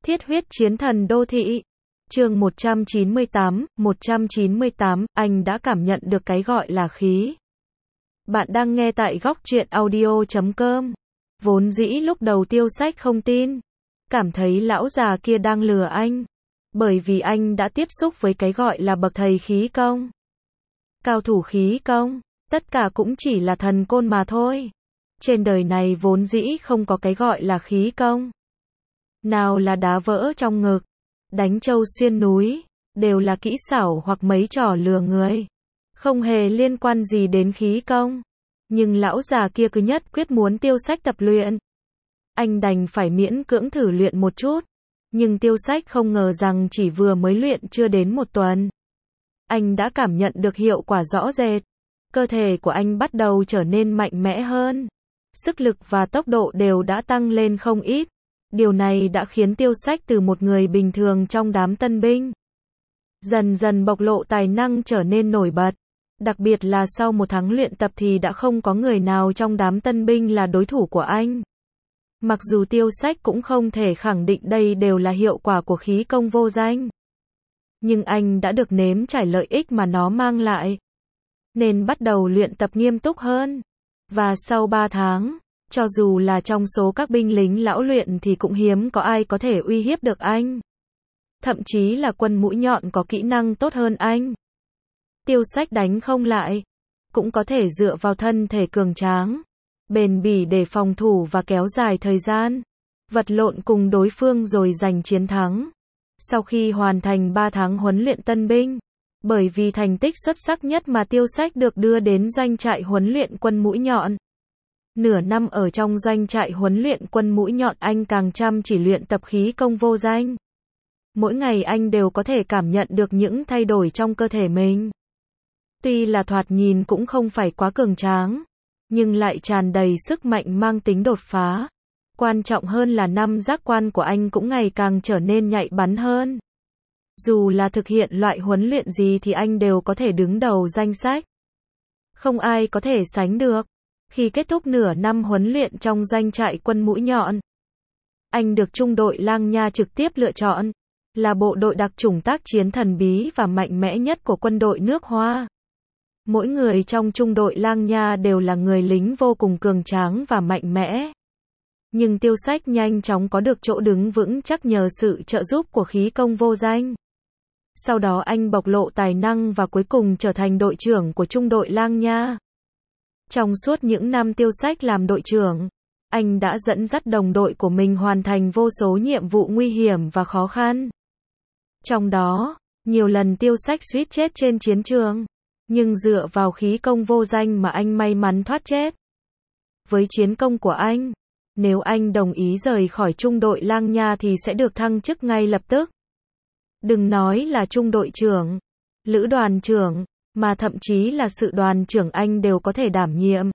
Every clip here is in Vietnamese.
Thiết huyết chiến thần đô thị. Chương 198, anh đã cảm nhận được cái gọi là khí. Bạn đang nghe tại góc truyện audio.com. Vốn dĩ lúc đầu Tiêu Sách không tin, cảm thấy lão già kia đang lừa anh, bởi vì anh đã tiếp xúc với cái gọi là bậc thầy khí công. Cao thủ khí công, tất cả cũng chỉ là thần côn mà thôi. Trên đời này vốn dĩ không có cái gọi là khí công. Nào là đá vỡ trong ngực, đánh trâu xuyên núi, đều là kỹ xảo hoặc mấy trò lừa người, không hề liên quan gì đến khí công. Nhưng lão già kia cứ nhất quyết muốn Tiêu Sách tập luyện. Anh đành phải miễn cưỡng thử luyện một chút. Nhưng Tiêu Sách không ngờ rằng chỉ vừa mới luyện chưa đến một tuần, anh đã cảm nhận được hiệu quả rõ rệt. Cơ thể của anh bắt đầu trở nên mạnh mẽ hơn. Sức lực và tốc độ đều đã tăng lên không ít. Điều này đã khiến Tiêu Sách từ một người bình thường trong đám tân binh, dần dần bộc lộ tài năng trở nên nổi bật. Đặc biệt là sau một tháng luyện tập thì đã không có người nào trong đám tân binh là đối thủ của anh. Mặc dù Tiêu Sách cũng không thể khẳng định đây đều là hiệu quả của khí công vô danh, nhưng anh đã được nếm trải lợi ích mà nó mang lại, nên bắt đầu luyện tập nghiêm túc hơn. Và sau 3 tháng, cho dù là trong số các binh lính lão luyện thì cũng hiếm có ai có thể uy hiếp được anh. Thậm chí là quân mũi nhọn có kỹ năng tốt hơn anh, Tiêu Sách đánh không lại, cũng có thể dựa vào thân thể cường tráng, bền bỉ để phòng thủ và kéo dài thời gian, vật lộn cùng đối phương rồi giành chiến thắng. Sau khi hoàn thành 3 tháng huấn luyện tân binh, bởi vì thành tích xuất sắc nhất mà Tiêu Sách được đưa đến doanh trại huấn luyện quân mũi nhọn. Nửa năm ở trong doanh trại huấn luyện quân mũi nhọn, anh càng chăm chỉ luyện tập khí công vô danh. Mỗi ngày anh đều có thể cảm nhận được những thay đổi trong cơ thể mình. Tuy là thoạt nhìn cũng không phải quá cường tráng, nhưng lại tràn đầy sức mạnh mang tính đột phá. Quan trọng hơn là năm giác quan của anh cũng ngày càng trở nên nhạy bén hơn. Dù là thực hiện loại huấn luyện gì thì anh đều có thể đứng đầu danh sách. Không ai có thể sánh được. Khi kết thúc nửa năm huấn luyện trong doanh trại quân mũi nhọn, anh được trung đội Lang Nha trực tiếp lựa chọn, là bộ đội đặc chủng tác chiến thần bí và mạnh mẽ nhất của quân đội nước Hoa. Mỗi người trong trung đội Lang Nha đều là người lính vô cùng cường tráng và mạnh mẽ. Nhưng Tiêu Sách nhanh chóng có được chỗ đứng vững chắc nhờ sự trợ giúp của khí công vô danh. Sau đó anh bộc lộ tài năng và cuối cùng trở thành đội trưởng của trung đội Lang Nha. Trong suốt những năm Tiêu Sách làm đội trưởng, anh đã dẫn dắt đồng đội của mình hoàn thành vô số nhiệm vụ nguy hiểm và khó khăn. Trong đó, nhiều lần Tiêu Sách suýt chết trên chiến trường, nhưng dựa vào khí công vô danh mà anh may mắn thoát chết. Với chiến công của anh, nếu anh đồng ý rời khỏi trung đội Lang Nha thì sẽ được thăng chức ngay lập tức. Đừng nói là trung đội trưởng, lữ đoàn trưởng, mà thậm chí là sự đoàn trưởng anh đều có thể đảm nhiệm.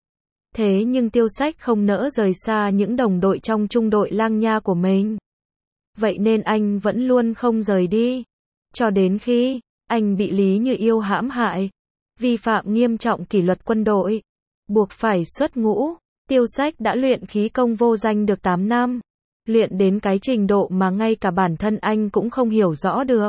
Thế nhưng Tiêu Sách không nỡ rời xa những đồng đội trong trung đội Lang Nha của mình. Vậy nên anh vẫn luôn không rời đi. Cho đến khi anh bị Lý Như Yêu hãm hại, vi phạm nghiêm trọng kỷ luật quân đội, buộc phải xuất ngũ. Tiêu Sách đã luyện khí công vô danh được 8 năm. Luyện đến cái trình độ mà ngay cả bản thân anh cũng không hiểu rõ được.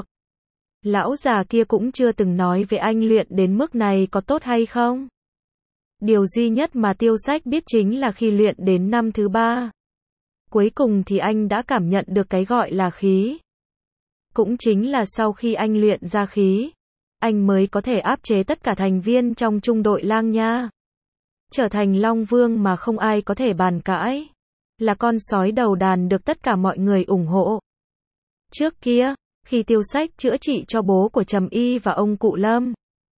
Lão già kia cũng chưa từng nói với anh luyện đến mức này có tốt hay không. Điều duy nhất mà Tiêu Sách biết chính là khi luyện đến năm thứ 3, cuối cùng thì anh đã cảm nhận được cái gọi là khí. Cũng chính là sau khi anh luyện ra khí, anh mới có thể áp chế tất cả thành viên trong trung đội Lang Nha, trở thành Long Vương mà không ai có thể bàn cãi, là con sói đầu đàn được tất cả mọi người ủng hộ. Trước kia, khi Tiêu Sách chữa trị cho bố của Trầm Y và ông cụ Lâm,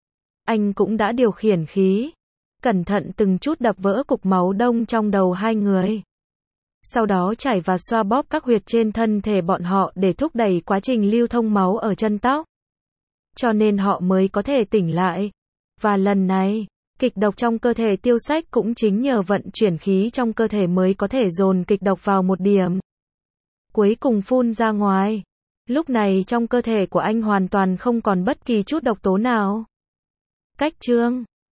anh cũng đã điều khiển khí, cẩn thận từng chút đập vỡ cục máu đông trong đầu hai người. Sau đó chảy và xoa bóp các huyệt trên thân thể bọn họ để thúc đẩy quá trình lưu thông máu ở chân tóc, cho nên họ mới có thể tỉnh lại. Và lần này, kịch độc trong cơ thể Tiêu Sách cũng chính nhờ vận chuyển khí trong cơ thể mới có thể dồn kịch độc vào một điểm, cuối cùng phun ra ngoài. Lúc này trong cơ thể của anh hoàn toàn không còn bất kỳ chút độc tố nào. Cách chương